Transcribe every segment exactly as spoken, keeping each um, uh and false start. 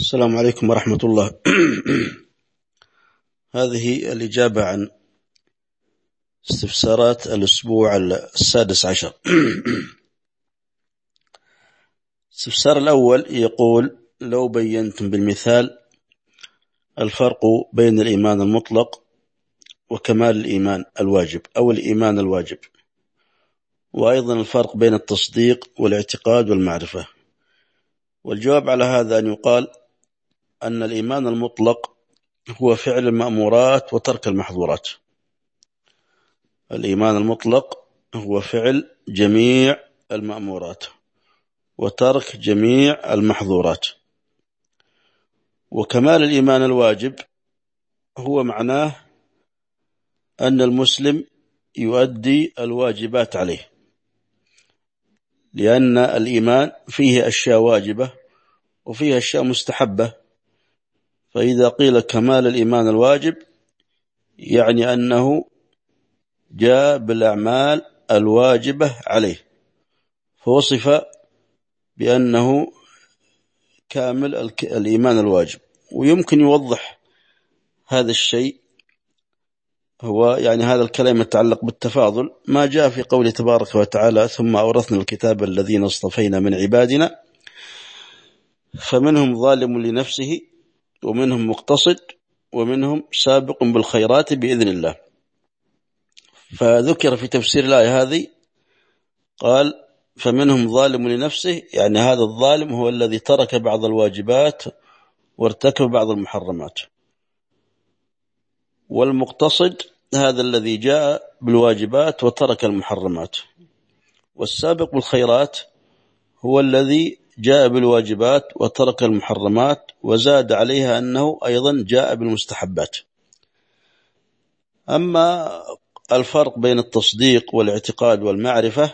السلام عليكم ورحمة الله. هذه الإجابة عن استفسارات الأسبوع السادس عشر. الاستفسار الأول يقول: لو بينتم بالمثال الفرق بين الإيمان المطلق وكمال الإيمان الواجب أو الإيمان الواجب، وأيضا الفرق بين التصديق والاعتقاد والمعرفة. والجواب على هذا أن يقال أن الإيمان المطلق هو فعل المأمورات وترك المحظورات. الإيمان المطلق هو فعل جميع المأمورات وترك جميع المحظورات. وكمال الإيمان الواجب هو معناه أن المسلم يؤدي الواجبات عليه، لأن الإيمان فيه أشياء واجبة وفيه أشياء مستحبة. فإذا قيل كمال الإيمان الواجب يعني أنه جاء بالأعمال الواجبة عليه، فوصف بأنه كامل الإيمان الواجب. ويمكن يوضح هذا الشيء، هو يعني هذا الكلام يتعلق بالتفاضل، ما جاء في قوله تبارك وتعالى: ثم أورثنا الكتاب الذين اصطفينا من عبادنا فمنهم ظالم لنفسه ومنهم مقتصد ومنهم سابق بالخيرات بإذن الله. فذكر في تفسير الآية هذه قال: فمنهم ظالم لنفسه، يعني هذا الظالم هو الذي ترك بعض الواجبات وارتكب بعض المحرمات. والمقتصد هذا الذي جاء بالواجبات وترك المحرمات. والسابق بالخيرات هو الذي جاء بالواجبات وترك المحرمات وزاد عليها أنه أيضا جاء بالمستحبات. أما الفرق بين التصديق والاعتقاد والمعرفة،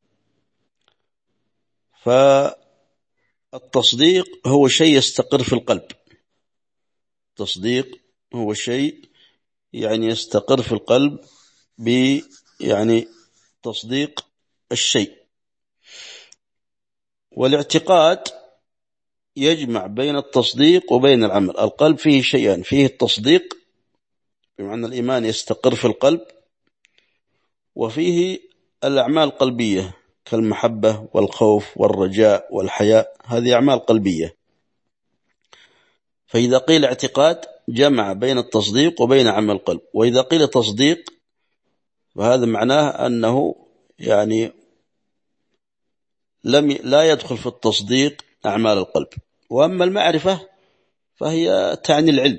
فالتصديق هو شيء يستقر في القلب. التصديق هو شيء يعني يستقر في القلب ب يعني تصديق الشيء. والاعتقاد يجمع بين التصديق وبين العمل. القلب فيه شيئان: فيه التصديق بمعنى الإيمان يستقر في القلب، وفيه الأعمال القلبية كالمحبة والخوف والرجاء والحياء، هذه أعمال قلبية. فإذا قيل اعتقاد جمع بين التصديق وبين عمل القلب. وإذا قيل تصديق فهذا معناه أنه يعني لم لا يدخل في التصديق أعمال القلب. وأما المعرفة فهي تعني العلم،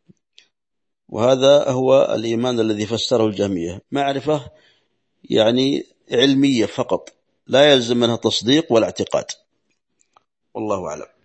وهذا هو الإيمان الذي فسره الجهمية. معرفة يعني علمية فقط، لا يلزم منها تصديق ولا اعتقاد. والله أعلم.